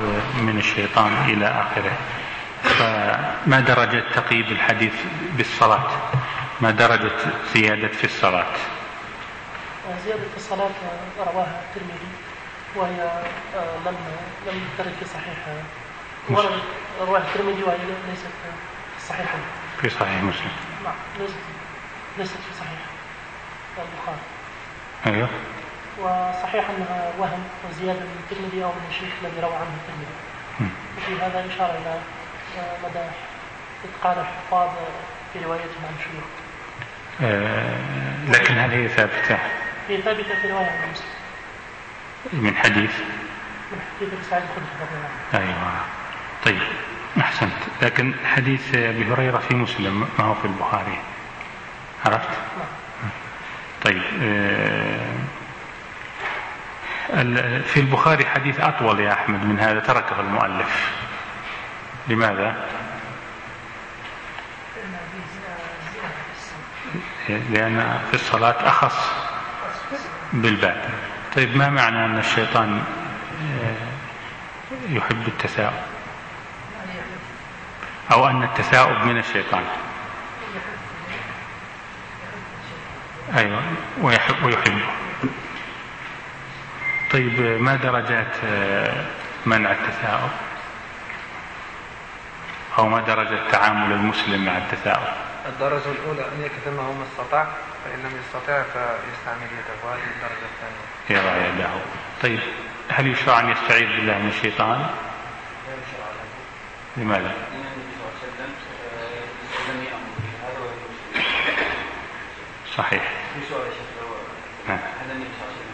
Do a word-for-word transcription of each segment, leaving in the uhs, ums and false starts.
من الشيطان إلى آخره. فما درجة تقييد الحديث بالصلاة؟ ما درجة زيادة في الصلاة؟ زيادة في الصلاة رواها الترمذي وهي لم لم ترد في صحيح، ورد رواها الترمذي وهي ليست في صحيح في صحيح مسلم. نعم ليست ليست في صحيح البخاري. أيوه. وصحيح أنها وهم وزيادة من الترمذي أو من الشيخ الذي روى عنه الترمذي. وفي هذا إشارة إلى مدى إتقان الحفاظ في روايتهم عن الشيوخ. آه لكن هل هي ثابتة؟ هي ثابتة في رواية عن مسلم. من حديث؟ من حديث سعيد الخدري. أيوه. طيب أحسنت. لكن حديث أبي هريرة في مسلم ما هو في البخاري، عرفت؟ نعم. طيب آه في البخاري حديث أطول يا أحمد من هذا تركه المؤلف، لماذا؟ لأن في الصلاة أخص بالباب. طيب ما معنى أن الشيطان يحب التثاؤب، أو أن التثاؤب من الشيطان؟ أيوة ويحب ويحبه. طيب ما درجات منع التثاؤب، أو ما درجة تعامل المسلم مع التثاؤب؟ الدرجة الأولى أن يكتمه ما استطاع، فإن لم يستطع فيستعمل يده، وهذه الدرجة الثانية يضع يده. طيب هل يشرع أن يستعيذ بالله من الشيطان؟ لا يشرع له. لماذا؟ لأن النبي صلى الله عليه وسلم لم يأمر بهذا ولا يشرع. صحيح. في سؤال يا شيخ، هذا النبي صلى الله عليه وسلم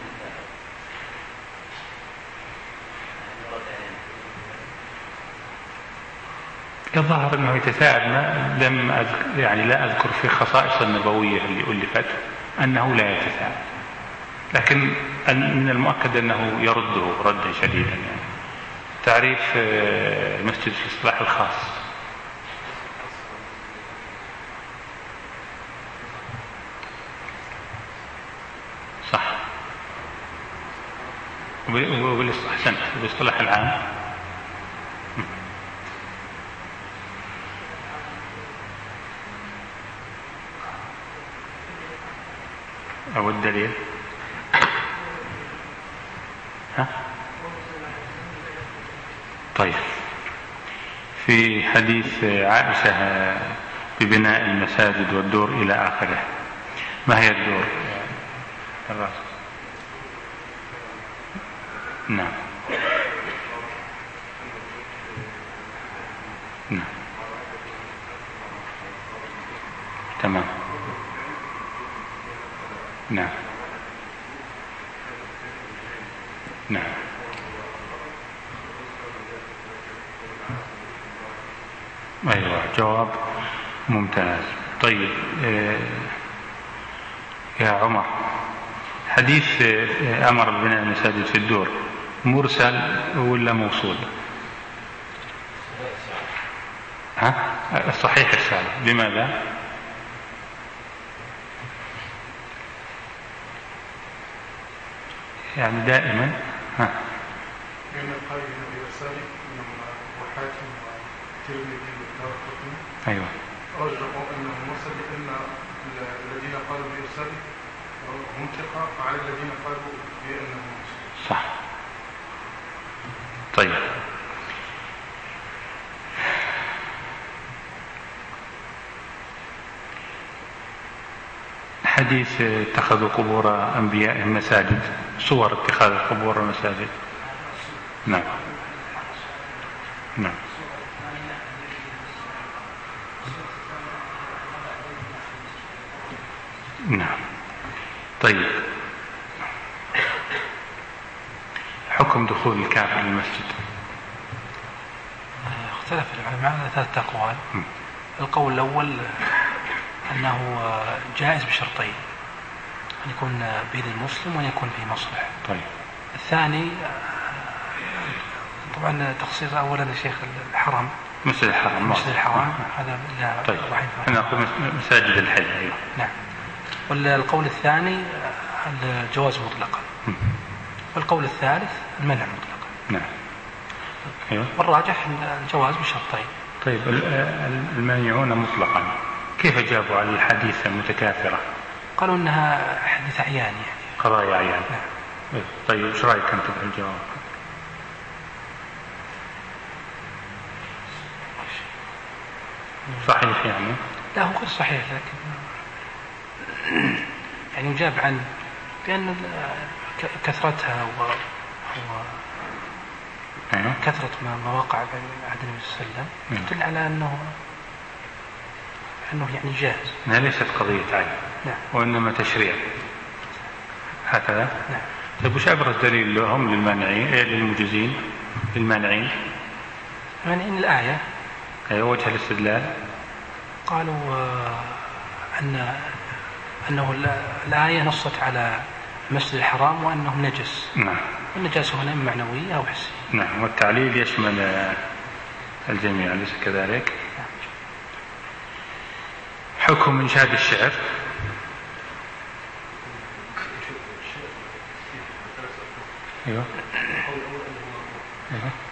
الظاهر أنه يتثاءب، لم أذكر يعني لا أذكر في خصائص النبوية اللي ألفت أنه لا يتثاءب، لكن من المؤكد أنه يرده ردا شديدا. يعني تعريف مسجد الإصلاح الخاص. صح. وبالاصطلاح بالاصطلاح العام أو الدليل. ها؟ طيب في حديث عائشة ببناء المساجد والدور إلى آخره، ما هي الدور؟ الرأس. نعم نعم تمام. نعم نعم أيوة جواب ممتاز. طيب يا عمر، حديث أمر ببناء المساجد في الدور مرسل ولا موصول؟ ها؟ الصحيح السالم. لماذا؟ يعني دائما ها لأن القائل النبي السالم إنما وحاكم وترمذي والدارقطني أيوة رجعوا أنه مرسل، لأن الذين قالوا بإرسال هم ثقة على الذين قالوا بأنه مرسل. صح. طيب حديث اتخذوا قبور أنبيائهم مساجد، صور اتخاذ القبور مساجد. نعم نعم نعم. طيب حكم دخول الكافر للمسجد. اختلف العلماء على ثلاثة أقوال. القول الأول أنه جائز بشرطين، أن يكون بيد المسلم وأن يكون فيه مصلحة. طيب. الثاني طبعا تخصيص أولا الشيخ الحرم، مسجد الحرم، مسجد الحرم هذا لا. طيب أنا أقول مساجد الحج. أيوه نعم. والقول الثاني الجواز مطلقا، والقول الثالث المنع مطلقا. نعم. أيوة. والراجح الجواز بشرطين. طيب المانعون مطلقا كيف جابوا على الحديث المتكاثرة؟ قالوا إنها حديث أعيان يعني قضايا أعيان. نعم. طيب ايش رايك انت في الجواب؟ صحيح يعني؟ لا هو غير صحيح، لكن يعني يجاب عن بأن كثرتها و... و... أيوة. كثرة ما وقع بين عهد النبي صلى الله عليه وسلم تدل على أنه أنه يعني جاهز. أنها ليست قضية عين. نعم. وإنما تشريع هكذا. نعم. طيب وش أبرز دليل لهم للمانعين للمجوزين للمانعين؟ المانعين الآية. أي وجه الاستدلال؟ قالوا أن أنه الآية نصت على المسجد الحرام وأنه نجس. نعم. والنجاسة هنا معنوية أو حسية. نعم. والتعليل يشمل الجميع أليس كذلك؟ نعم. حكم إنشاد الشعر. أيوه. أيوه.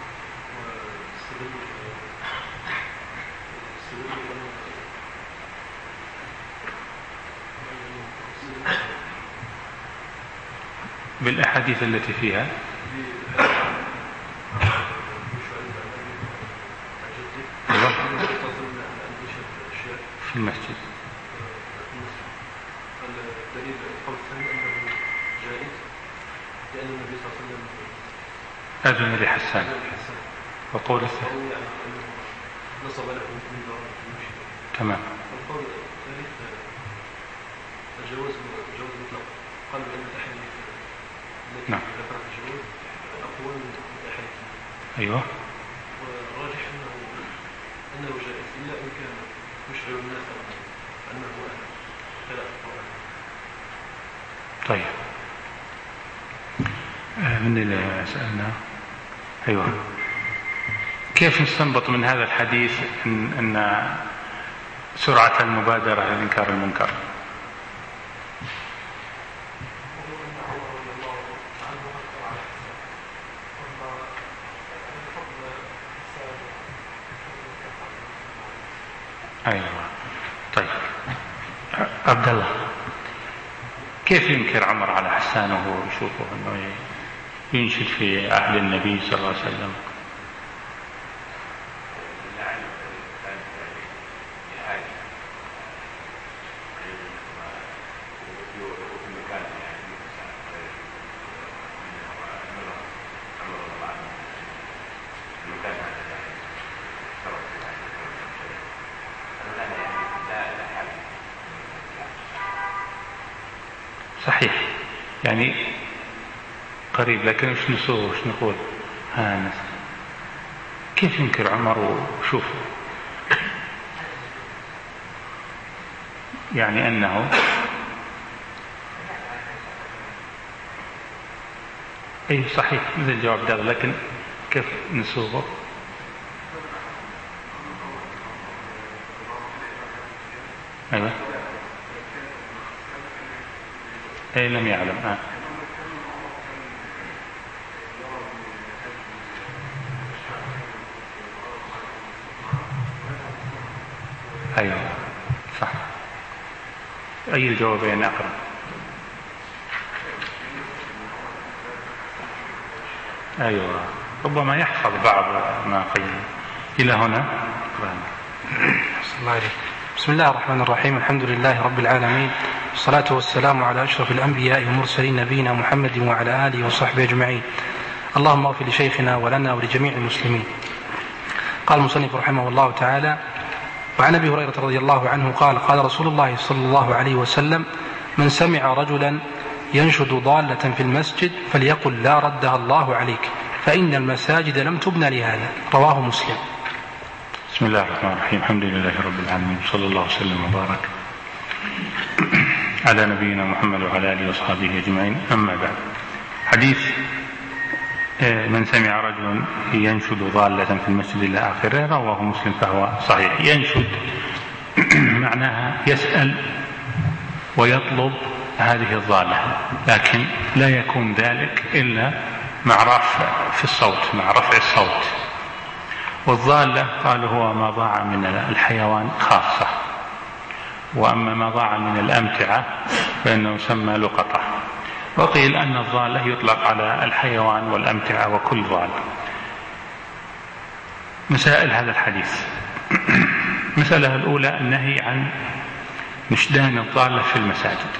بالأحاديث التي فيها أيوه. في المسجد. الدليل القول الثاني أنه جائز لأن النبي صلى الله عليه وسلم أذن لحسان. وقول الثاني نصب له من دار المشي. تمام. القول الثالث الجواز الجواز مطلق. قال بأن الأحاديث التي نعم. ذكرت الجواز أقوى من الأحاديث. أيوه. والراجح أنه أنه جائز إلا إن كان يشعر الناس أنه أهل قراءة القرآن. طيب من اللي سألنا؟ أيوه. كيف نستنبط من هذا الحديث إن, إن سرعة المبادرة لإنكار المنكر؟ أيوه. طيب عبد الله، كيف ينكر عمر على حسان وهو يشوفه أنه ينشد في عهد النبي صلى الله عليه وسلم؟ صحيح يعني قريب، لكن وش نسوه وش نقول؟ ها كيف ينكر عمر وشوفه يعني أنه أي صحيح مثل الجواب ده، لكن كيف نسوه؟ أيوة. أي لم يعلم. آه. أيوة صح. أي الجوابين أقرب؟ أيوة ربما يحفظ بعض ما قيل. إلى هنا الله عليك. بسم الله الرحمن الرحيم. الحمد لله رب العالمين، والصلاة والسلام على أشرف الأنبياء والمرسلين نبينا محمد وعلى آله وصحبه أجمعين. اللهم اغفر لشيخنا ولنا ولجميع المسلمين. قال المصنف رحمه الله تعالى: وعن أبي هريرة رضي الله عنه قال: قال رسول الله صلى الله عليه وسلم: من سمع رجلا ينشد ضالة في المسجد فليقل لا ردها الله عليك، فإن المساجد لم تبنى لهذا. رواه مسلم. بسم الله الرحمن الرحيم. الحمد لله رب العالمين، صلى الله وسلم وبارك على نبينا محمد وعلى آله وصحبه أجمعين. أما بعد، حديث من سمع رجل ينشد ضالة في المسجد إلى آخره رواه مسلم فهو صحيح. ينشد معناها يسأل ويطلب هذه الضالة، لكن لا يكون ذلك إلا مع رفع في الصوت، مع رفع الصوت. والضالة قالوا هو ما ضاع من الحيوان خاصة، وأما ما ضاع من الأمتعة فإنه يسمى لقطة. وقيل أن الضالة يطلق على الحيوان والأمتعة وكل ضال. مسائل هذا الحديث: المسألة الأولى النهي عن نشدان الضالة في المساجد.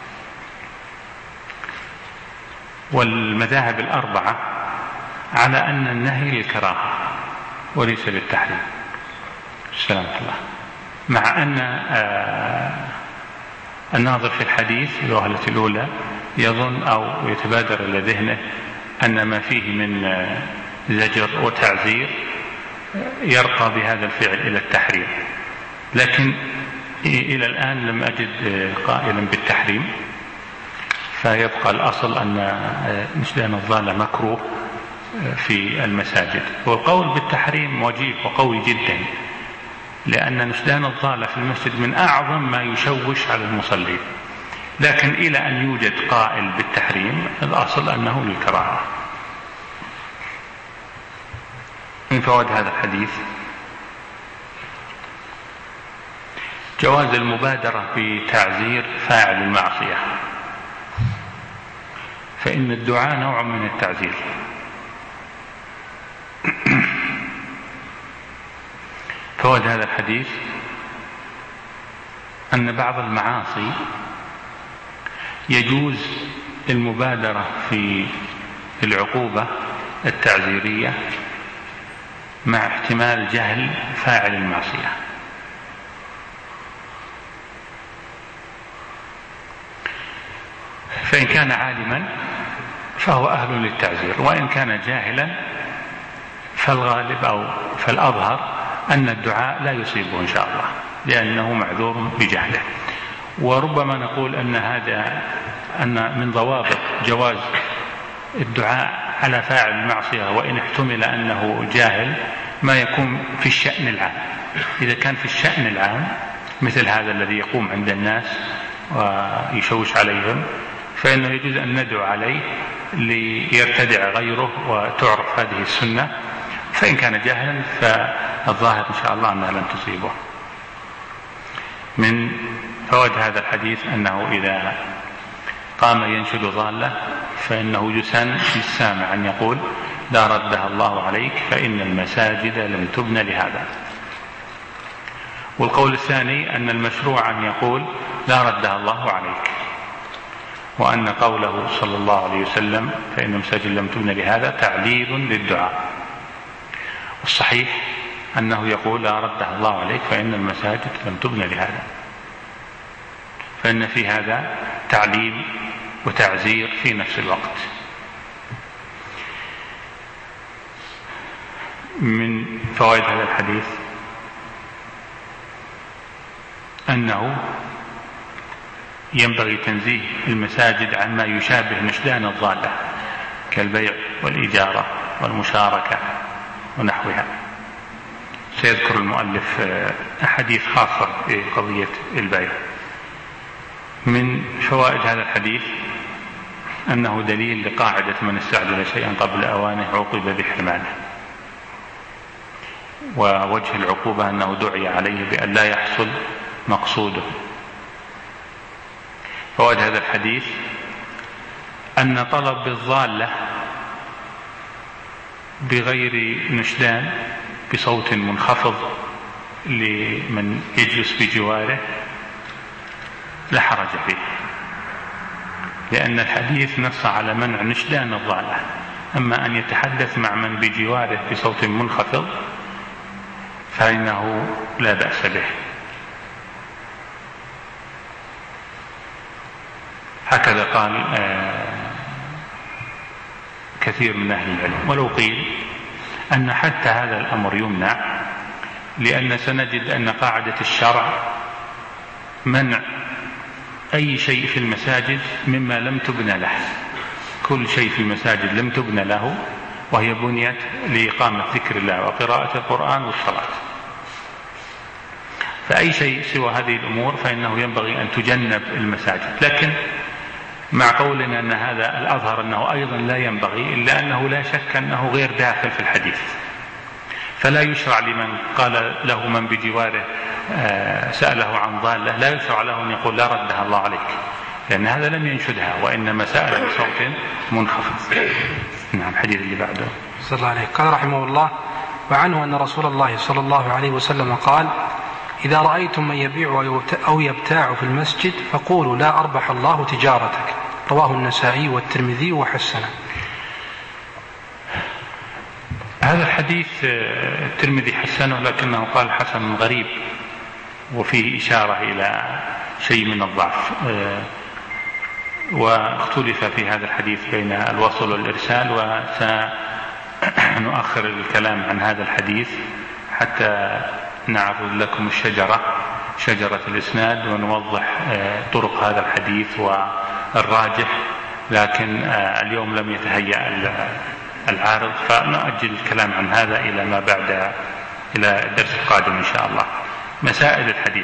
والمذاهب الأربعة على أن النهي للكراهة وليس للتحريم. السلام الله. مع أن الناظر في الحديث الوهلة الأولى يظن أو يتبادر إلى ذهنه أن ما فيه من زجر وتعزير يرقى بهذا الفعل إلى التحريم، لكن إلى الآن لم أجد قائلا بالتحريم، فيبقى الأصل أن نشدان الضالة مكروه في المساجد. والقول بالتحريم وجيه وقوي جدا، لأن نشدان الضالة في المسجد من أعظم ما يشوش على المصلين، لكن إلى أن يوجد قائل بالتحريم الأصل أنه للكراهة. من فوائد هذا الحديث جواز المبادرة بتعزير فاعل المعصية، فإن الدعاء نوع من التعزير. فوائد هذا الحديث أن بعض المعاصي يجوز المبادرة في العقوبة التعزيرية مع احتمال جهل فاعل المعصية. فإن كان عالما فهو أهل للتعزير، وإن كان جاهلا فالغالب أو فالأظهر أن الدعاء لا يصيبه إن شاء الله، لأنه معذور بجهله. وربما نقول أن هذا أن من ضوابط جواز الدعاء على فاعل المعصية وإن احتمل أنه جاهل ما يكون في الشأن العام. إذا كان في الشأن العام مثل هذا الذي يقوم عند الناس ويشوش عليهم، فإنه يجوز أن ندعو عليه ليرتدع غيره وتعرف هذه السنة. فإن كان جاهلا فالظاهر إن شاء الله أنها لن تصيبه. من فوائد هذا الحديث أنه إذا قام ينشد ضالة فإنه يسن للسامع أن يقول لا ردها الله عليك فإن المساجد لم تبنى لهذا. والقول الثاني أن المشروع أن يقول لا ردها الله عليك، وأن قوله صلى الله عليه وسلم فإن المساجد لم تبنى لهذا تعليل للدعاء. والصحيح أنه يقول لا ردها الله عليك فإن المساجد لم تبنى لهذا، فإن في هذا تعليل وتعزير في نفس الوقت. من فوائد هذا الحديث أنه ينبغي تنزيه المساجد عما يشابه نشدان الضالة كالبيع والإجارة والمشاركة ونحوها. سيذكر المؤلف أحاديث خاصة بقضية البيع. من فوائد هذا الحديث أنه دليل لقاعدة من استعجل شيئا قبل أوانه عوقب بحرمانه، ووجه العقوبة أنه دعي عليه بأن لا يحصل مقصوده. فوائد هذا الحديث أن طلب الضالة بغير نشدان بصوت منخفض لمن يجلس بجواره لا حرج فيه، لأن الحديث نص على منع نشدان الضالة. أما أن يتحدث مع من بجواره بصوت منخفض فإنه لا بأس به. هكذا قال كثير من أهل العلم. ولو قيل أن حتى هذا الأمر يمنع، لأن سنجد أن قاعدة الشرع منع أي شيء في المساجد مما لم تبنى له. كل شيء في المساجد لم تبنى له، وهي بنيت لإقامة ذكر الله وقراءة القرآن والصلاة. فأي شيء سوى هذه الأمور فإنه ينبغي أن تجنب المساجد. لكن مع قولنا أن هذا الأظهر أنه أيضا لا ينبغي، إلا أنه لا شك أنه غير داخل في الحديث. فلا يشرع لمن قال له من بجواره سأله عن ضالة، لا يشرع له أن يقول لا ردها الله عليك، لأن هذا لم ينشدها، وإنما سأل بصوت منخفض. نعم. الحديث اللي بعده. صلى الله عليه. قال رحمه الله: وعنه أن رسول الله صلى الله عليه وسلم قال: إذا رأيتم من يبيع أو يبتاع في المسجد فقولوا لا أربح الله تجارتك. رواه النسائي والترمذي وحسنه. هذا الحديث الترمذي حسنه، لكنه قال حسن غريب، وفيه إشارة إلى شيء من الضعف، واختلف في هذا الحديث بين الوصل والإرسال، وسنؤخر الكلام عن هذا الحديث حتى نعرض لكم الشجرة شجرة الإسناد ونوضح طرق هذا الحديث والراجح، لكن اليوم لم يتهيأ العارض، فنؤجل الكلام عن هذا إلى ما بعد، إلى الدرس القادم إن شاء الله. مسائل الحديث.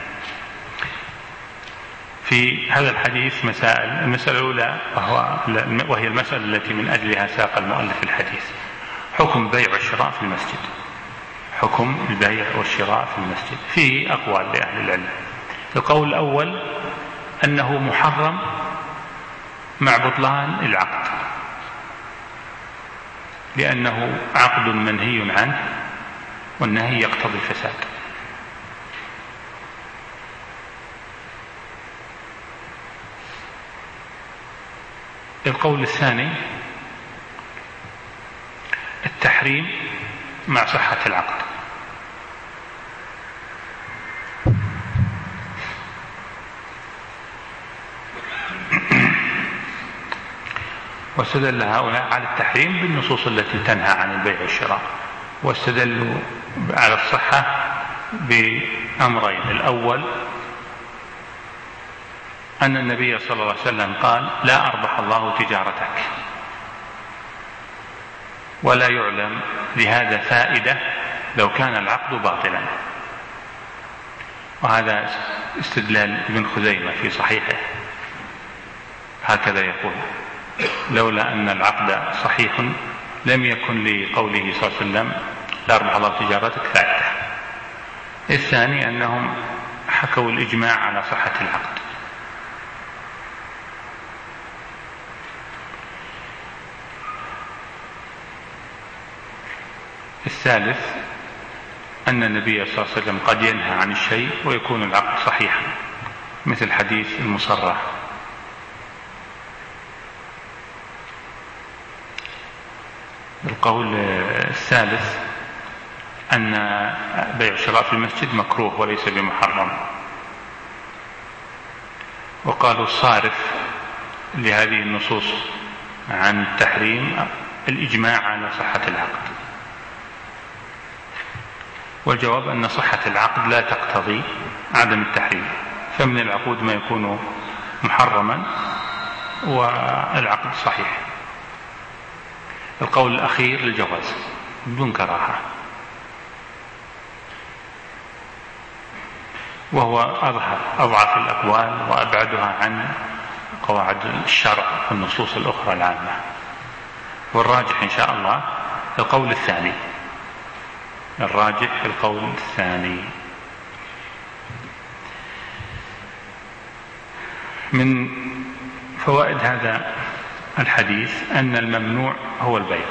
في هذا الحديث مسائل. المسألة الأولى وهي المسألة التي من أجلها ساق المؤلف الحديث: حكم البيع والشراء في المسجد. حكم البيع والشراء في المسجد فيه أقوال لأهل العلم. القول الأول أنه محرم مع بطلان العقد، لأنه عقد منهي عنه، والنهي يقتضي الفساد. القول الثاني التحريم مع صحة العقد. واستدل هؤلاء على التحريم بالنصوص التي تنهى عن البيع والشراء، واستدلوا على الصحة بأمرين: الأول أن النبي صلى الله عليه وسلم قال: لا أربح الله تجارتك، ولا يعلم لهذا فائدة لو كان العقد باطلا. وهذا استدلال ابن خزيمة في صحيحه، هكذا يقول: لولا أن العقد صحيح لم يكن لقوله صلى الله عليه وسلم لا أربح الله تجارتك فائدة. الثاني أنهم حكوا الإجماع على صحة العقد. الثالث أن النبي صلى الله عليه وسلم قد ينهى عن الشيء ويكون العقد صحيحا، مثل حديث المصرح. القول الثالث أن بيع الشراء في المسجد مكروه وليس بمحرم. وقالوا الصارف لهذه النصوص عن التحريم الإجماع على صحة العقد. والجواب أن صحة العقد لا تقتضي عدم التحريم، فمن العقود ما يكون محرما والعقد صحيح. القول الأخير للجواز بدون كراهة، وهو أظهر أضعف الأقوال وأبعدها عن قواعد الشرع والنصوص الأخرى العامة. والراجح إن شاء الله القول الثاني، الراجح القول الثاني. من فوائد هذا الحديث أن الممنوع هو البيع،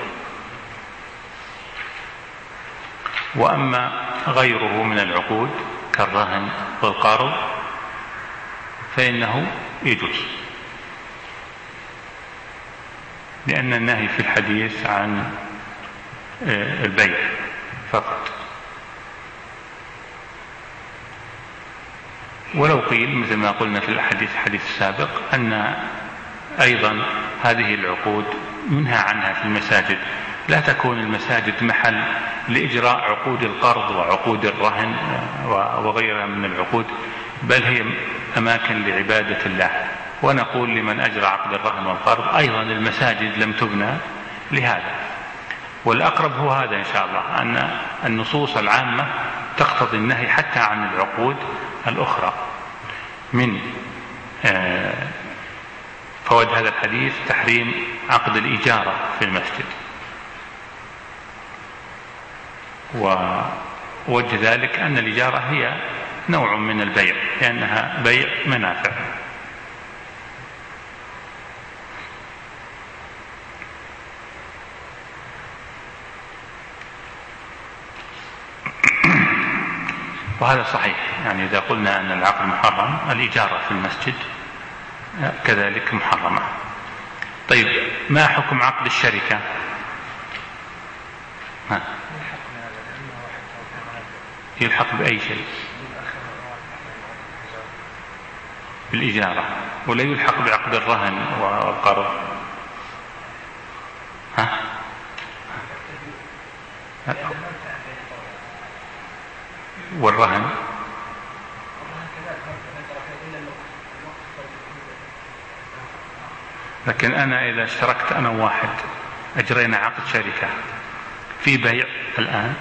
وأما غيره من العقود كالرهن والقرض فإنه يجوز، لأن النهي في الحديث عن البيع فقط. ولو قيل مثل ما قلنا في الحديث الحديث السابق أن أيضا هذه العقود منهى عنها في المساجد، لا تكون المساجد محل لإجراء عقود القرض وعقود الرهن وغيرها من العقود، بل هي أماكن لعبادة الله. ونقول لمن أجرى عقد الرهن والقرض أيضا المساجد لم تبنى لهذا. والأقرب هو هذا إن شاء الله، أن النصوص العامة تقتضي النهي حتى عن العقود الأخرى. من فوائد هذا الحديث تحريم عقد الإجارة في المسجد. ووجه ذلك أن الإجارة هي نوع من البيع لأنها بيع منافع. وهذا صحيح، يعني إذا قلنا أن العقد محرم الإجارة في المسجد كذلك محرمة. طيب ما حكم عقد الشركة؟ ها. يلحق بأي شيء؟ بالإجارة، ولا يلحق بعقد الرهن والقرض؟ ها؟ والرهن لكن أنا إذا اشتركت أنا واحد أجرينا عقد شركة في بيع الآن،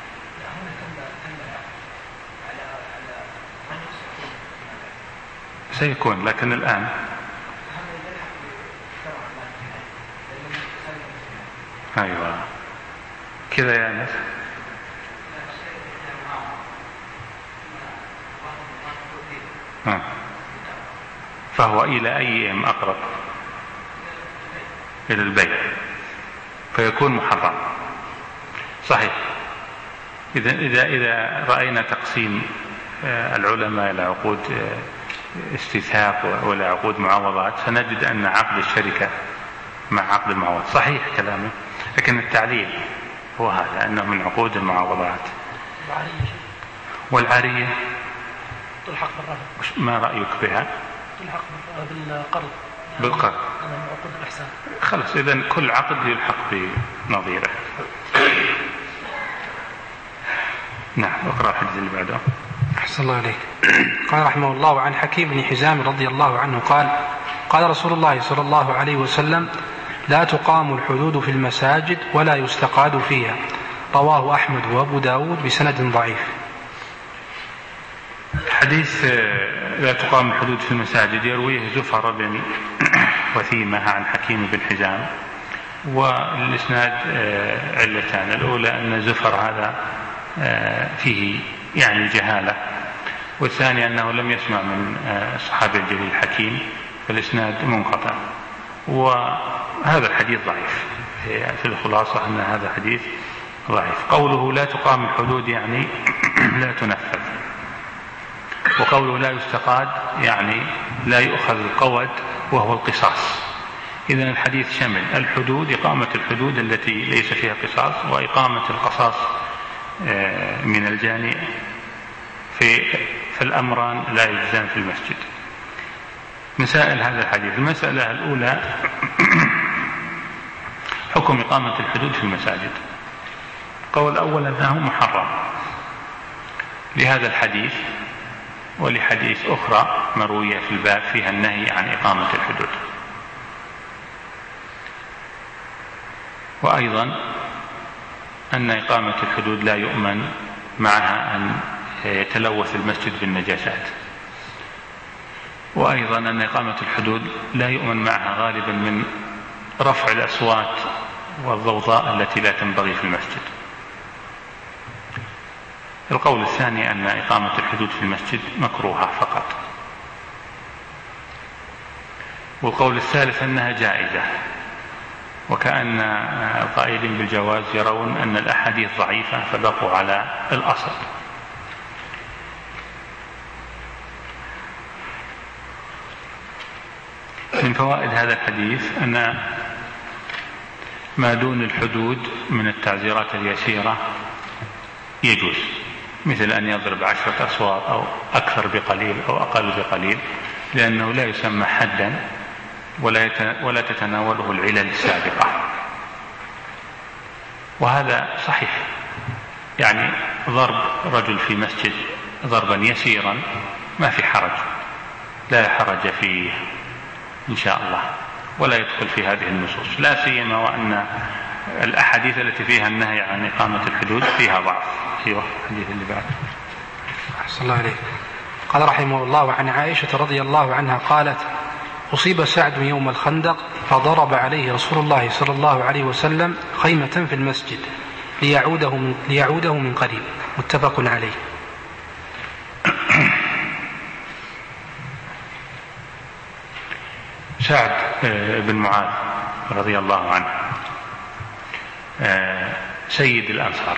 سيكون، لكن الآن أيوة كذا يا ناس. آه. فهو إلى أيهم أقرب؟ إلى البيع، فيكون محرم. صحيح. إذا إذا إذا رأينا تقسيم العلماء إلى عقود استيثاق ولا عقود معاوضات سنجد أن عقد الشركة مع عقد المعاوضات صحيح كلامه، لكن التعليل هو هذا أنه من عقود المعاوضات. والعارية تلحق بالرهن. ما رأيك بها؟ تلحق بالقرض. بالقرض. عقود الإحسان. خلاص إذن كل عقد يلحق بنظيره. نعم اقرأ الحديث اللي بعده. أحسن الله عليك. قال رحمه الله عن حكيم بن حزام رضي الله عنه قال قال رسول الله صلى الله عليه وسلم لا تقام الحدود في المساجد ولا يستقاد فيها، رواه أحمد وأبو داود بسند ضعيف. حديث لا تقام الحدود في المساجد يرويه زفر بن وثيمة عن حكيم بن حزام، والإسناد علتان. الأولى أن زفر هذا فيه يعني جهالة، والثاني أنه لم يسمع من الصحابي الجليل حكيم، فالإسناد منقطع، وهذا الحديث ضعيف. في الخلاصة أن هذا حديث ضعيف. قوله لا تقام الحدود يعني لا تنفذ، وقوله لا يستقاد يعني لا يؤخذ القود وهو القصاص. إذن الحديث شمل الحدود، إقامة الحدود التي ليس فيها قصاص، وإقامة القصاص من الجاني في في الأمران لا يجزان في المسجد. مسائل هذا الحديث: المسألة الأولى حكم إقامة الحدود في المساجد. القول الأول أنه محرم لهذا الحديث ولحديث أخرى مروية في الباب فيها النهي عن إقامة الحدود، وأيضا أن إقامة الحدود لا يؤمن معها أن يتلوث المسجد بالنجاسات، وأيضا أن إقامة الحدود لا يؤمن معها غالبا من رفع الأصوات والضوضاء التي لا تنبغي في المسجد. القول الثاني أن إقامة الحدود في المسجد مكروهة فقط. والقول الثالث أنها جائزة، وكأن القائلين بالجواز يرون أن الأحاديث ضعيفة فبقوا على الأصل. من فوائد هذا الحديث أن ما دون الحدود من التعزيرات اليسيرة يجوز، مثل أن يضرب عشرة أصوات أو أكثر بقليل أو أقل بقليل، لأنه لا يسمى حدا ولا تتناوله العلل السابقة. وهذا صحيح، يعني ضرب رجل في مسجد ضربا يسيرا ما في حرج، لا حرج فيه إن شاء الله، ولا يدخل في هذه النصوص، لا سيما وأن الأحاديث التي فيها النهي عن إقامة الحدود فيها ضعف. أيوة الحديث اللي بعد. أحسن الله عليك. قال رحمه الله عن عائشة رضي الله عنها قالت: أصيب سعد يوم الخندق فضرب عليه رسول الله صلى الله عليه وسلم خيمة في المسجد، ليعوده من, ليعوده من قريب. متفق عليه. سعد بن معاذ رضي الله عنه سيد الأنصار،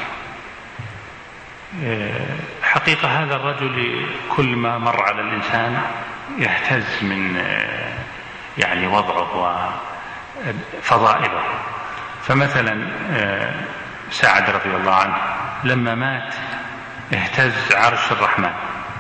حقيقة هذا الرجل كل ما مر على الإنسان يهتز من يعني وضعه وفضائله. فمثلا سعد رضي الله عنه لما مات اهتز عرش الرحمن،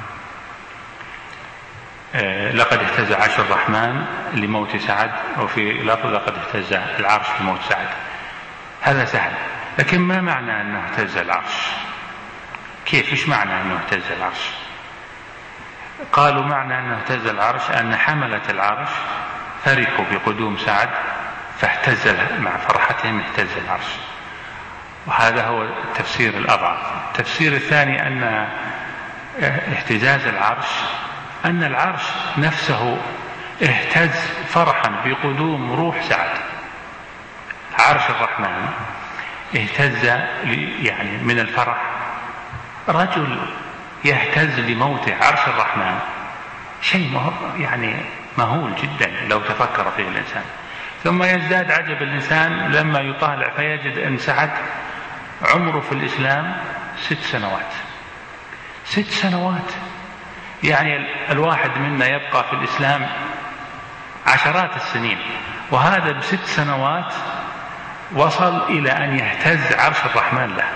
لقد اهتز عرش الرحمن لموت سعد، وفي لفظ لقد اهتز العرش لموت سعد. هذا سهل، لكن ما معنى أنه اهتز العرش؟ كيف؟ إيش معنى أنه اهتز العرش؟ قالوا معنى أنه اهتز العرش أن حملة العرش فرحوا بقدوم سعد فاهتز مع فرحتهم اهتز العرش، وهذا هو التفسير الأضعف. التفسير الثاني أن اهتزاز العرش أن العرش نفسه اهتز فرحا بقدوم روح سعد. عرش الرحمن اهتز يعني من الفرح. رجل يهتز لموت عرش الرحمن شيء يعني مهول جدا لو تفكر فيه الإنسان. ثم يزداد عجب الإنسان لما يطالع فيجد أن سعد عمره في الإسلام ست سنوات. ست سنوات يعني الواحد منا يبقى في الإسلام عشرات السنين، وهذا بست سنوات وصل إلى أن يهتز عرش الرحمن له.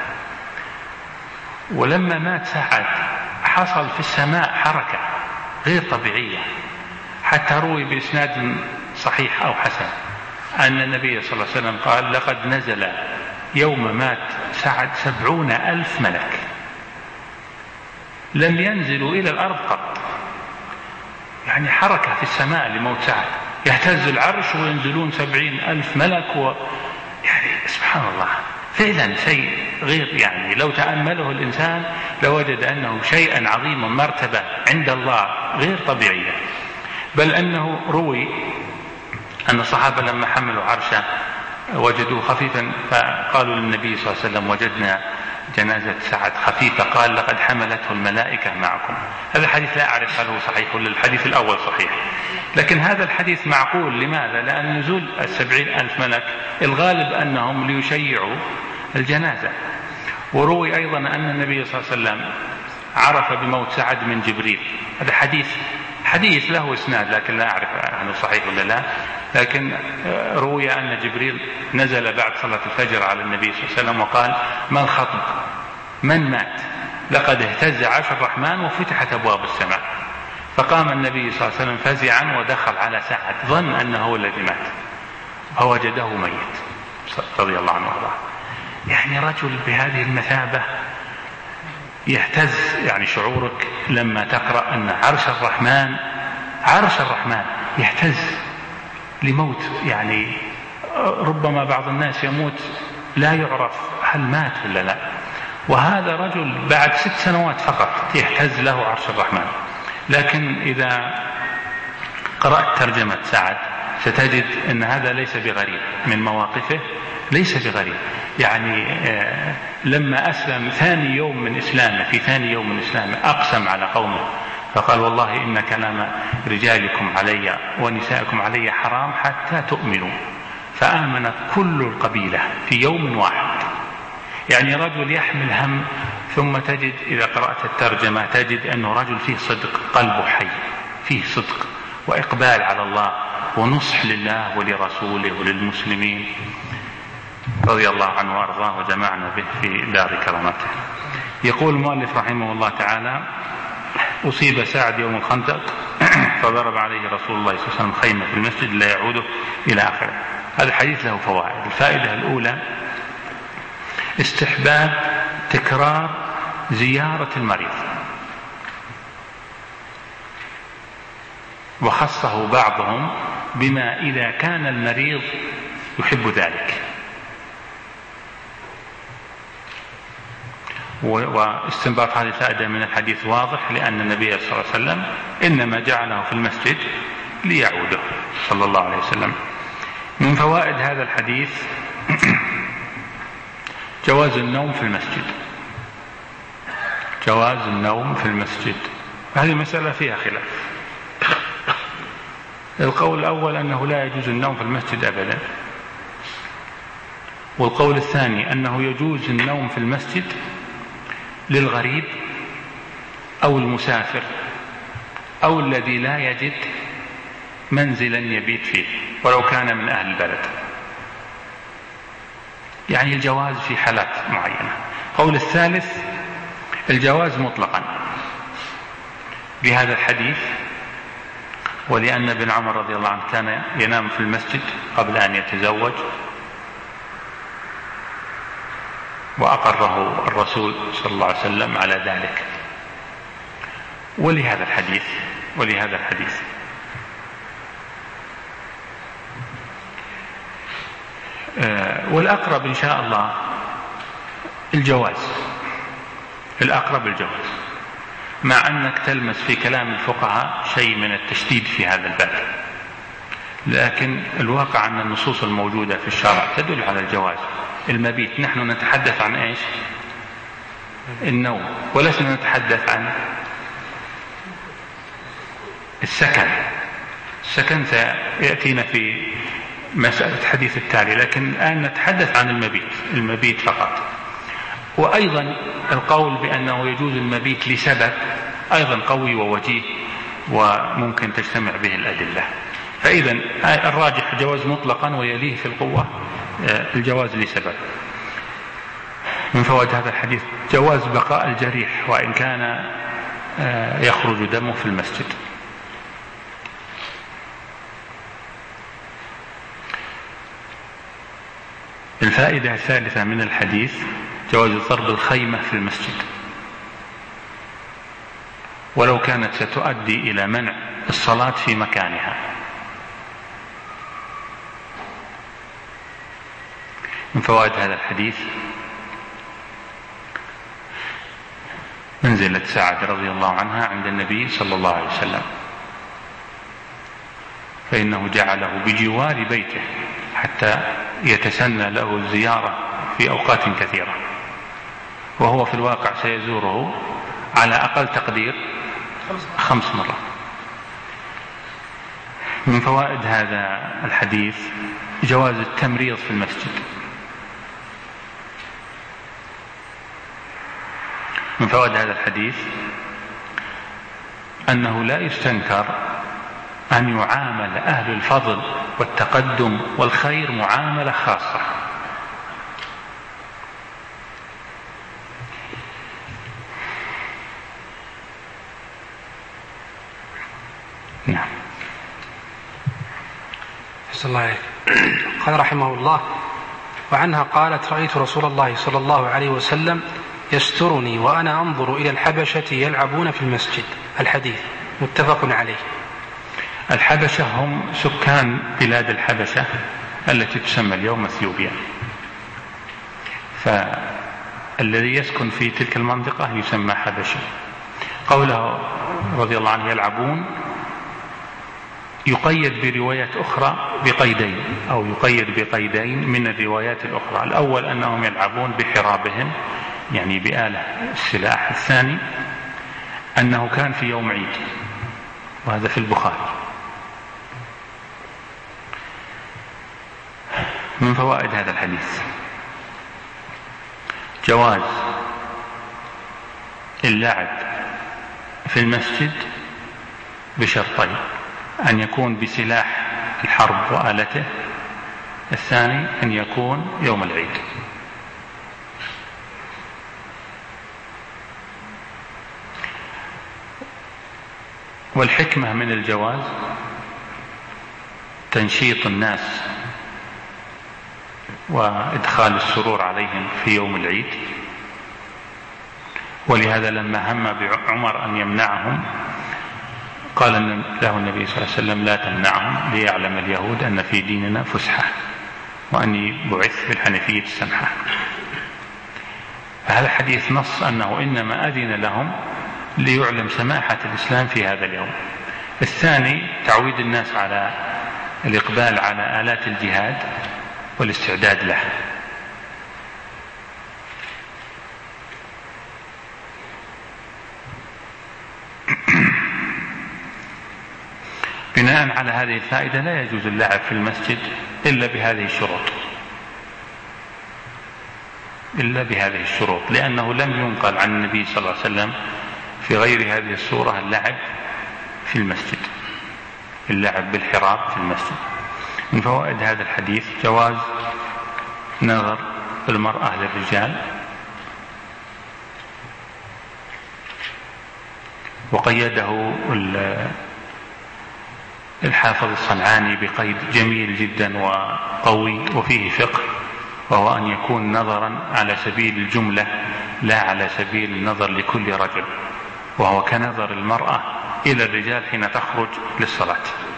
ولما مات سعد حصل في السماء حركة غير طبيعية، حتى روي بإسناد صحيح أو حسن أن النبي صلى الله عليه وسلم قال لقد نزل يوم مات سعد سبعون ألف ملك لم ينزلوا إلى الأرض قط. يعني حركة في السماء لموت سعد، يهتز العرش وينزلون سبعين ألف ملك و... يعني سبحان الله، فعلا شيء غير يعني لو تأمله الإنسان لوجد أنه شيئا عظيما مرتبة عند الله غير طبيعية. بل أنه روي أن الصحابة لما حملوا عرشه وجدوه خفيفا فقالوا للنبي صلى الله عليه وسلم وجدنا جنازة سعد خفيفة، قال لقد حملته الملائكة معكم. هذا الحديث لا أعرف هل هو صحيح ولا الحديث الأول صحيح، لكن هذا الحديث معقول. لماذا؟ لأن نزول السبعين ألف ملك الغالب أنهم ليشيعوا الجنازة. وروي أيضا أن النبي صلى الله عليه وسلم عرف بموت سعد من جبريل. هذا حديث حديث له اسناد لكن لا أعرف عنه صحيح ولا لا، لكن روي أن جبريل نزل بعد صلاة الفجر على النبي صلى الله عليه وسلم وقال من خطب من مات لقد اهتز عرش الرحمن وفتحت أبواب السماء. فقام النبي صلى الله عليه وسلم فزعا ودخل على سعد ظن أنه هو الذي مات فوجده ميت رضي الله عنه وارضاه. يعني رجل بهذه المثابة يهتز يعني شعورك لما تقرأ أن عرش الرحمن عرش الرحمن يهتز لموت. يعني ربما بعض الناس يموت لا يعرف هل مات ولا لا، وهذا رجل بعد ست سنوات فقط يهتز له عرش الرحمن. لكن إذا قرأت ترجمة سعد ستجد أن هذا ليس بغريب من مواقفه، ليس بغريب. يعني لما أسلم ثاني يوم من إسلامه في ثاني يوم من إسلامه أقسم على قومه فقال والله إن كلام رجالكم علي ونسائكم علي حرام حتى تؤمنوا، فآمنت كل القبيلة في يوم واحد. يعني رجل يحمل هم، ثم تجد إذا قرأت الترجمة تجد أنه رجل فيه صدق، قلبه حي، فيه صدق وإقبال على الله ونصح لله ولرسوله وللمسلمين رضي الله عنه وارضاه وجمعنا به في دار كرامته. يقول المؤلف رحمه الله تعالى أصيب سعد يوم الخندق فضرب عليه رسول الله صلى الله عليه وسلم خيمة في المسجد لا يعوده إلى آخره. هذا الحديث له فوائد. الفائدة الأولى استحباب تكرار زيارة المريض، وخصه بعضهم بما إذا كان المريض يحب ذلك. واستنباط هذه الفائدة من الحديث واضح، لأن النبي صلى الله عليه وسلم إنما جعله في المسجد ليعوده صلى الله عليه وسلم. من فوائد هذا الحديث جواز النوم في المسجد. جواز النوم في المسجد، هذه مسألة فيها خلاف. القول الأول أنه لا يجوز النوم في المسجد أبدا، والقول الثاني أنه يجوز النوم في المسجد للغريب أو المسافر أو الذي لا يجد منزلا يبيت فيه ولو كان من أهل البلد، يعني الجواز في حالات معينة. القول الثالث الجواز مطلقا بهذا الحديث، ولأن ابن عمر رضي الله عنه كان ينام في المسجد قبل أن يتزوج، وأقره الرسول صلى الله عليه وسلم على ذلك، ولهذا الحديث ولهذا الحديث آه والأقرب إن شاء الله الجواز، الأقرب الجواز، مع أنك تلمس في كلام الفقهاء شيء من التشديد في هذا الباب، لكن الواقع أن النصوص الموجودة في الشرع تدل على الجواز. المبيت نحن نتحدث عن إيش؟ النوم، ولسنا نتحدث عن السكن. السكن سيأتينا في مسألة الحديث التالي، لكن الآن نتحدث عن المبيت، المبيت فقط. وأيضا القول بأنه يجوز المبيت لسبب أيضا قوي ووجيه وممكن تجتمع به الأدلة. فإذا الراجح جواز مطلقا، ويليه في القوة الجواز لسبب. من فوائد هذا الحديث جواز بقاء الجريح وإن كان يخرج دمه في المسجد. الفائدة الثالثة من الحديث جواز ضرب الخيمة في المسجد، ولو كانت ستؤدي إلى منع الصلاة في مكانها. من فوائد هذا الحديث منزلة سعد رضي الله عنها عند النبي صلى الله عليه وسلم، فإنه جعله بجوار بيته حتى يتسنى له الزيارة في أوقات كثيرة، وهو في الواقع سيزوره على أقل تقدير خمس مرات. من فوائد هذا الحديث جواز التمريض في المسجد. من فوائد هذا الحديث أنه لا يستنكر أن يعامل أهل الفضل والتقدم والخير معاملة خاصة. نعم. أحسن الله عليك. قال رحمه الله: وعنها قالت: رأيت رسول الله صلى الله عليه وسلم يسترني وأنا أنظر إلى الحبشة يلعبون في المسجد. الحديث متفق عليه. الحبشة هم سكان بلاد الحبشة التي تسمى اليوم اثيوبيا، فالذي يسكن في تلك المنطقة يسمى حبشي. قوله رضي الله عنه يلعبون يقيد بروايات أخرى بقيدين، أو يقيد بقيدين من الروايات الأخرى. الأول أنهم يلعبون بحرابهم، يعني بآلة السلاح. الثاني أنه كان في يوم عيد، وهذا في البخاري. من فوائد هذا الحديث جواز اللعب في المسجد بشرطين: أن يكون بسلاح الحرب وآلته، الثاني أن يكون يوم العيد. والحكمة من الجواز تنشيط الناس وإدخال السرور عليهم في يوم العيد، ولهذا لما هم بعمر أن يمنعهم قال له النبي صلى الله عليه وسلم: لا تمنعهم ليعلم اليهود أن في ديننا فسحة وأني بعثت بالحنفية السمحة. فهذا الحديث نص أنه إنما أذن لهم ليعلم سماحة الإسلام في هذا اليوم. الثاني تعويد الناس على الإقبال على آلات الجهاد والاستعداد له. بناء على هذه الفائدة لا يجوز اللعب في المسجد إلا بهذه الشروط إلا بهذه الشروط لأنه لم ينقل عن النبي صلى الله عليه وسلم في غير هذه الصورة اللعب في المسجد، اللعب بالحراب في المسجد. من فوائد هذا الحديث جواز نظر المرأة للرجال، وقيده الحافظ الصنعاني بقيد جميل جدا وقوي وفيه فقه، وهو أن يكون نظرا على سبيل الجملة لا على سبيل النظر لكل رجل، وهو كنظر المرأة إلى الرجال حين تخرج للصلاة.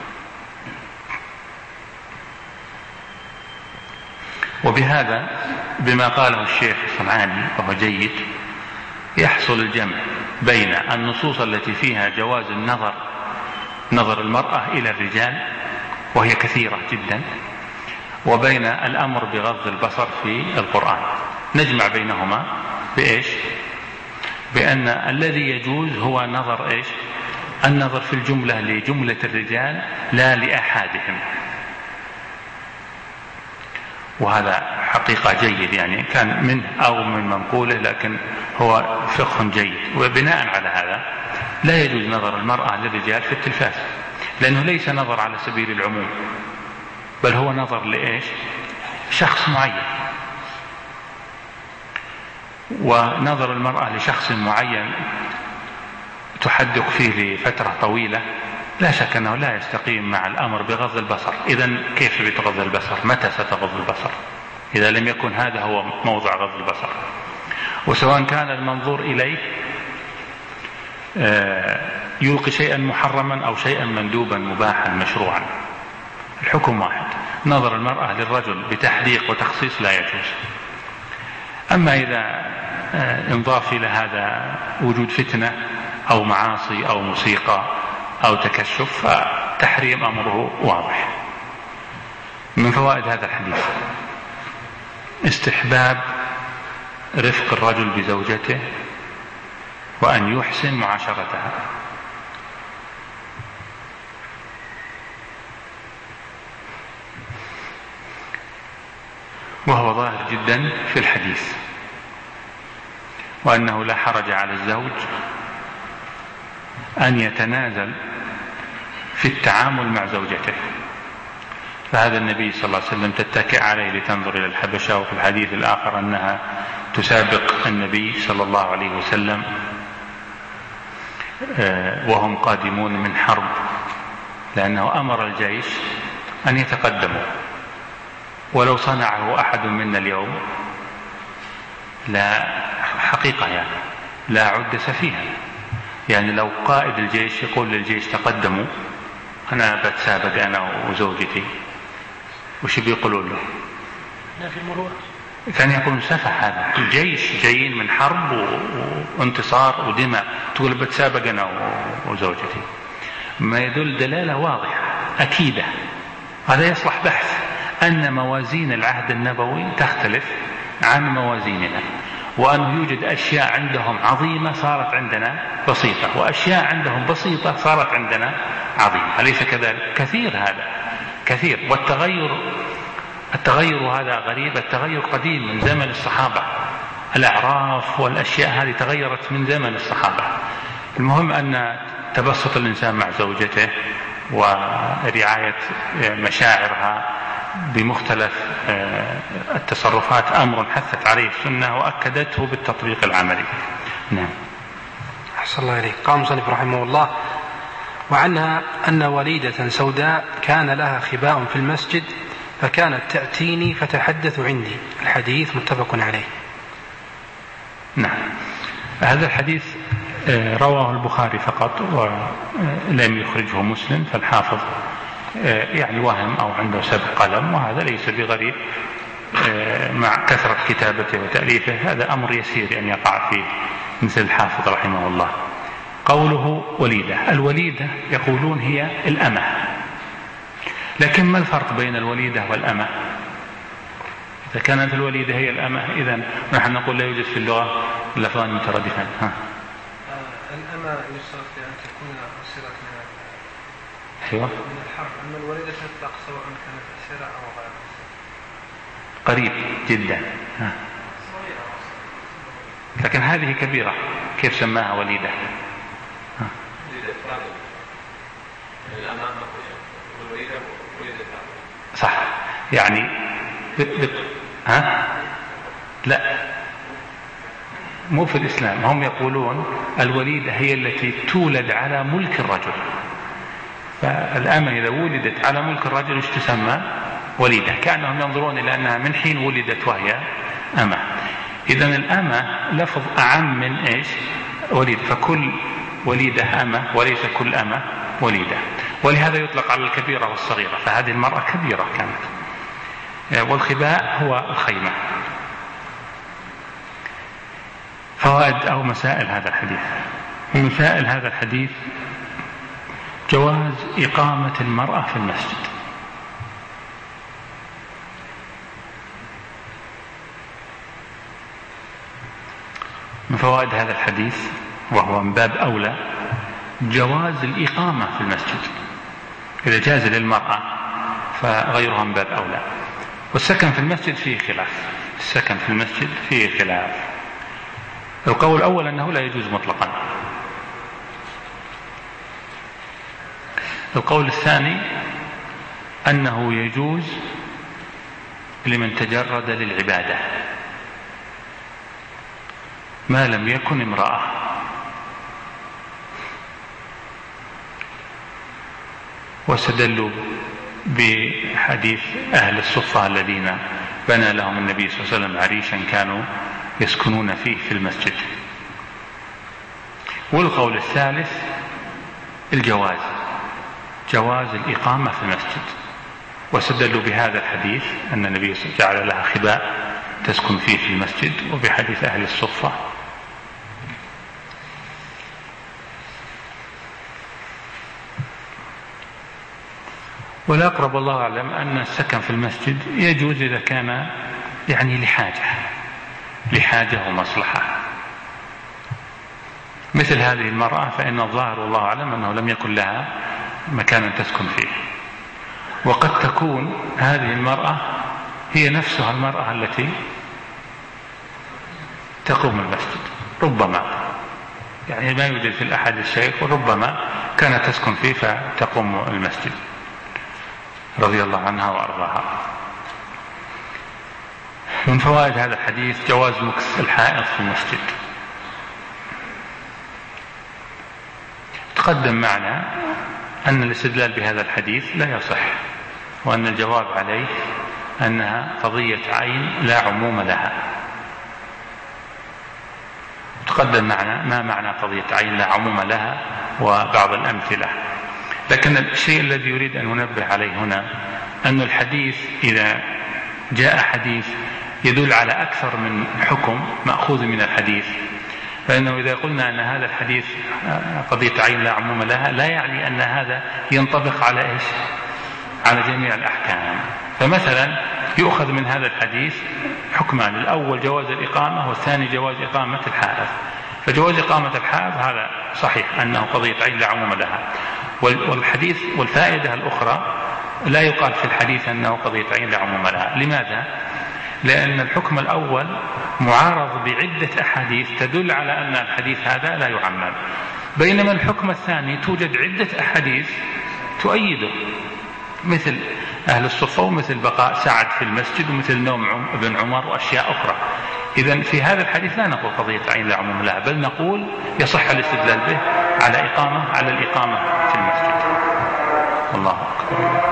وبهذا بما قاله الشيخ الصنعاني وهو جيد يحصل الجمع بين النصوص التي فيها جواز النظر نظر المرأة إلى الرجال وهي كثيرة جدا، وبين الأمر بغض البصر في القرآن. نجمع بينهما بإيش؟ بأن الذي يجوز هو نظر إيش؟ النظر في الجملة لجملة الرجال لا لأحادهم، وهذا حقيقة جيد يعني كان منه أو من منقوله، لكن هو فقه جيد. وبناء على هذا لا يجوز نظر المرأة للرجال في التلفاز، لأنه ليس نظر على سبيل العموم، بل هو نظر لإيش؟ شخص معين. ونظر المرأة لشخص معين تحدق فيه لفترة طويلة لا شك أنه لا يستقيم مع الأمر بغض البصر. إذن كيف بتغض البصر؟ متى ستغض البصر إذا لم يكن هذا هو موضع غض البصر؟ وسواء كان المنظور إليه يلقي شيئا محرما أو شيئا مندوبا مباحا مشروعا، الحكم واحد. نظر المرأة للرجل بتحديق وتخصيص لا يجوز. أما إذا انضاف إلى هذا وجود فتنة أو معاصي أو موسيقى أو تكشف فتحريم أمره واضح. من فوائد هذا الحديث استحباب رفق الرجل بزوجته وأن يحسن معاشرتها. وهو ظاهر جدا في الحديث، وأنه لا حرج على الزوج أن يتنازل في التعامل مع زوجته. فهذا النبي صلى الله عليه وسلم تتكئ عليه لتنظر إلى الحبشة، وفي الحديث الآخر أنها تسابق النبي صلى الله عليه وسلم وهم قادمون من حرب، لأنه أمر الجيش أن يتقدموا. ولو صنعه أحد منا اليوم لا حقيقة يعني لا عد سفيها. يعني لو قائد الجيش يقول للجيش تقدموا أنا بتسابق أنا وزوجتي، وش بيقولوا له؟ لا في المروءة. كان يقولون سفه هذا، الجيش جايين من حرب وانتصار ودماء تقول بتسابق أنا وزوجتي. ما يدل دلالة واضحة أكيدة. هذا يصلح بحث أن موازين العهد النبوي تختلف عن موازيننا، وأنه يوجد أشياء عندهم عظيمة صارت عندنا بسيطة، وأشياء عندهم بسيطة صارت عندنا عظيمة. أليس كذلك؟ كثير هذا كثير. والتغير التغير هذا غريب، التغير قديم من زمن الصحابة، الأعراف والأشياء هذه تغيرت من زمن الصحابة. المهم أن تبسط الإنسان مع زوجته ورعاية مشاعرها بمختلف التصرفات أمر حثت عليه السنة وأكدته بالتطبيق العملي. نعم. أحسن الله إليك. قال المصنف رحمه الله: وعنها أن وليدة سوداء كان لها خباء في المسجد فكانت تأتيني فتحدث عندي. الحديث متفق عليه. نعم. هذا الحديث رواه البخاري فقط ولم يخرجه مسلم، فالحافظ يعني وهم أو عنده سبق قلم، وهذا ليس بغريب مع كثرة كتابته وتأليفه. هذا أمر يسير أن يقع فيه مثل الحافظ رحمه الله. قوله وليدة، الوليدة يقولون هي الأمة، لكن ما الفرق بين الوليدة والأمة؟ إذا كانت الوليدة هي الأمة إذن نحن نقول لا يوجد في اللغة لفظان مترادفان. ها الأمة يشترط أن تكون أصيلة من أيوة. من الحرب أن الوليدة تطلق سواء كانت أسيرة أو غير أسيرة. قريب جدا. ها. لكن هذه كبيرة، كيف سماها وليدة؟ ها. صح، يعني بت بت ها؟ لا، مو في الإسلام. هم يقولون الوليدة هي التي تولد على ملك الرجل، فالأمة إذا ولدت على ملك الرجل ايش تسمى؟ وليدة. كأنهم ينظرون إلى أنها من حين ولدت وهي أمة. إذن الأمة لفظ أعم من إيش؟ وليدة، فكل وليدة أمة وليس كل أمة وليدة. ولهذا يطلق على الكبيرة والصغيرة، فهذه المرأة كبيرة كانت. والخباء هو الخيمة. فوائد أو مسائل هذا الحديث. من مسائل هذا الحديث جواز إقامة المرأة في المسجد. من فوائد هذا الحديث، وهو من باب أولى، جواز الإقامة في المسجد. إذا جاز للمرأة فغيرها من باب أولى. والسكن في المسجد فيه خلاف. السكن في المسجد فيه خلاف. القول الأول أنه لا يجوز مطلقا. القول الثاني أنه يجوز لمن تجرد للعبادة ما لم يكن امرأة. واستدلوا بحديث أهل الصفة الذين بنى لهم النبي صلى الله عليه وسلم عريشا كانوا يسكنون فيه في المسجد. والقول الثالث الجواز، جواز الإقامة في المسجد. واستدلوا بهذا الحديث أن النبي صلى الله عليه وسلم جعل لها خباء تسكن فيه في المسجد، وبحديث أهل الصفة. والأقرب الله أعلم أن السكن في المسجد يجوز إذا كان يعني لحاجة لحاجة ومصلحة. مثل هذه المرأة فإن الظاهر والله أعلم أنه لم يكن لها مكان تسكن فيه. وقد تكون هذه المرأة هي نفسها المرأة التي تقوم المسجد، ربما يعني ما يوجد في الأحاديث شيء، وربما كانت تسكن فيه فتقوم المسجد رضي الله عنها وأرضاها. من فوائد هذا الحديث جواز مكث الحائض في المسجد. تقدم معنا أن الاستدلال بهذا الحديث لا يصح، وأن الجواب عليه أنها قضية عين لا عموم لها. تقدم معنا ما معنى قضية عين لا عموم لها وبعض الأمثلة. لكن الشيء الذي يريد أن ننبه عليه هنا أن الحديث إذا جاء حديث يدل على أكثر من حكم مأخوذ من الحديث، فإنه إذا قلنا أن هذا الحديث قضية عين لا عموم لها لا يعني أن هذا ينطبق على إيش؟ على جميع الأحكام. فمثلا يؤخذ من هذا الحديث حكمان: الأول جواز الإقامة، والثاني جواز إقامة الحائض. فجواز إقامة الحائض هذا صحيح أنه قضية عين لا عموم لها. والحديث والفائدة الأخرى لا يقال في الحديث أنه قضية عين لا عموم لها. لماذا؟ لأن الحكم الأول معارض بعدة أحاديث تدل على أن الحديث هذا لا يعمم، بينما الحكم الثاني توجد عدة أحاديث تؤيده، مثل أهل الصفة، ومثل بقاء سعد في المسجد، ومثل نوم ابن عمر، وأشياء أخرى. إذن في هذا الحديث لا نقول قضية عين لا عموم لها، بل نقول يصح الاستدلال به على إقامة على الإقامة في المسجد. الله أكبر.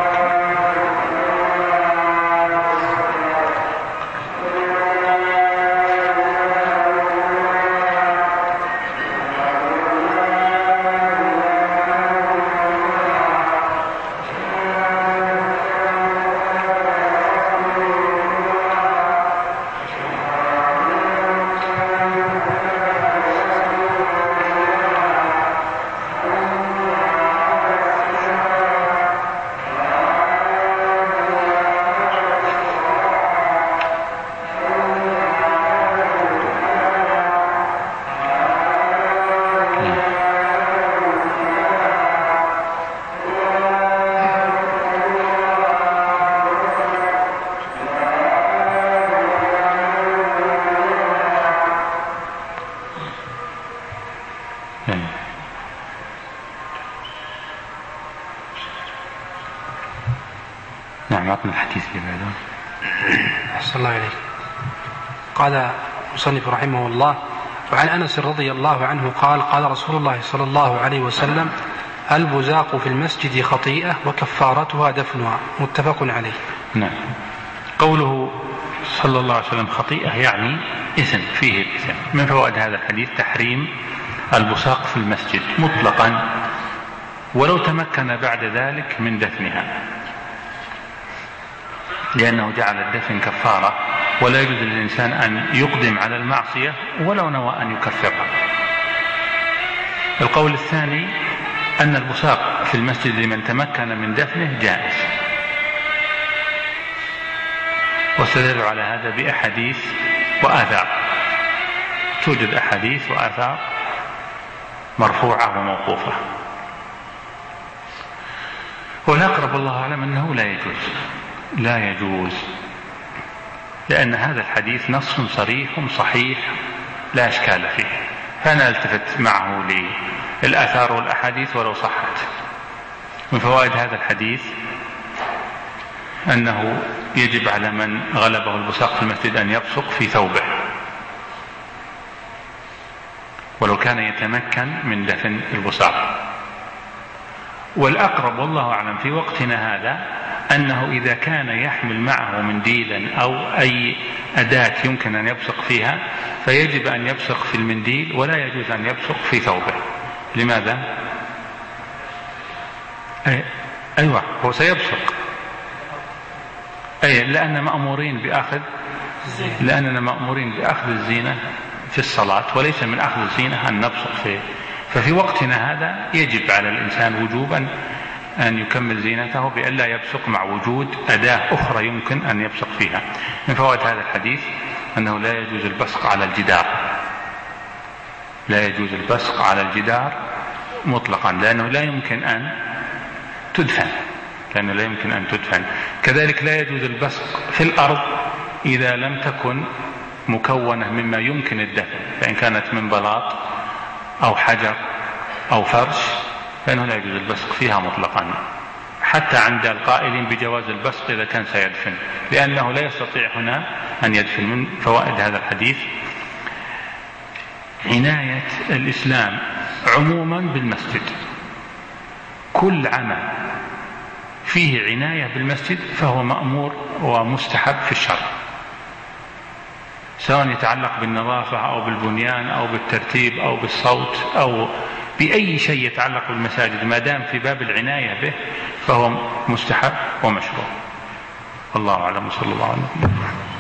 الله عليك. قال المصنف رحمه الله: وعن أنس رضي الله عنه قال: قال رسول الله صلى الله عليه وسلم: البزاق في المسجد خطيئة وكفارتها دفنها. متفق عليه. نعم. قوله صلى الله عليه وسلم خطيئة يعني إثم، فيه الإثم. من فوائد هذا الحديث تحريم البصاق في المسجد مطلقا ولو تمكن بعد ذلك من دفنها، لأنه جعل الدفن كفارة، ولا يجوز للإنسان أن يقدم على المعصية ولو نوى أن يكفرها. القول الثاني أن البصاق في المسجد لمن تمكن من دفنه جائز، واستدل على هذا بأحاديث وآثار. توجد أحاديث وآثار مرفوعة وموقوفة، والأقرب الله أعلم أنه لا يجوز لا يجوز لأن هذا الحديث نص صريح صحيح لا إشكال فيه، فأنا التفت معه للآثار والأحاديث ولو صحت. من فوائد هذا الحديث أنه يجب على من غلبه البصاق في المسجد أن يبصق في ثوبه ولو كان يتمكن من دفن البصاق. والأقرب والله أعلم في وقتنا هذا أنه إذا كان يحمل معه منديلا أو أي أداة يمكن أن يبصق فيها فيجب أن يبصق في المنديل ولا يجوز أن يبصق في ثوبه. لماذا؟ أي أيوة هو سيبصق، أي لأننا مأمورين بأخذ لأننا مأمورين بأخذ الزينة في الصلاة، وليس من أخذ الزينة أن نبصق فيه. ففي وقتنا هذا يجب على الإنسان وجوبا أن يكمل زينته بألا يبصق مع وجود أداة أخرى يمكن أن يبصق فيها. من فوائد هذا الحديث أنه لا يجوز البصق على الجدار لا يجوز البصق على الجدار مطلقا، لأنه لا يمكن أن تدفن لأنه لا يمكن أن تدفن. كذلك لا يجوز البصق في الأرض إذا لم تكن مكونة مما يمكن الدفن، فإن كانت من بلاط أو حجر أو فرش فإنه لا يجوز البصق فيها مطلقا، حتى عند القائلين بجواز البصق إذا كان سيدفن، لأنه لا يستطيع هنا أن يدفن. من فوائد هذا الحديث عناية الإسلام عموما بالمسجد. كل عمل فيه عناية بالمسجد فهو مأمور ومستحب في الشرع، سواء يتعلق بالنظافة أو بالبنيان أو بالترتيب أو بالصوت أو بأي شيء يتعلق بالمساجد، ما دام في باب العناية به فهو مستحب ومشروع. والله أعلم. صلى الله عليه وسلم.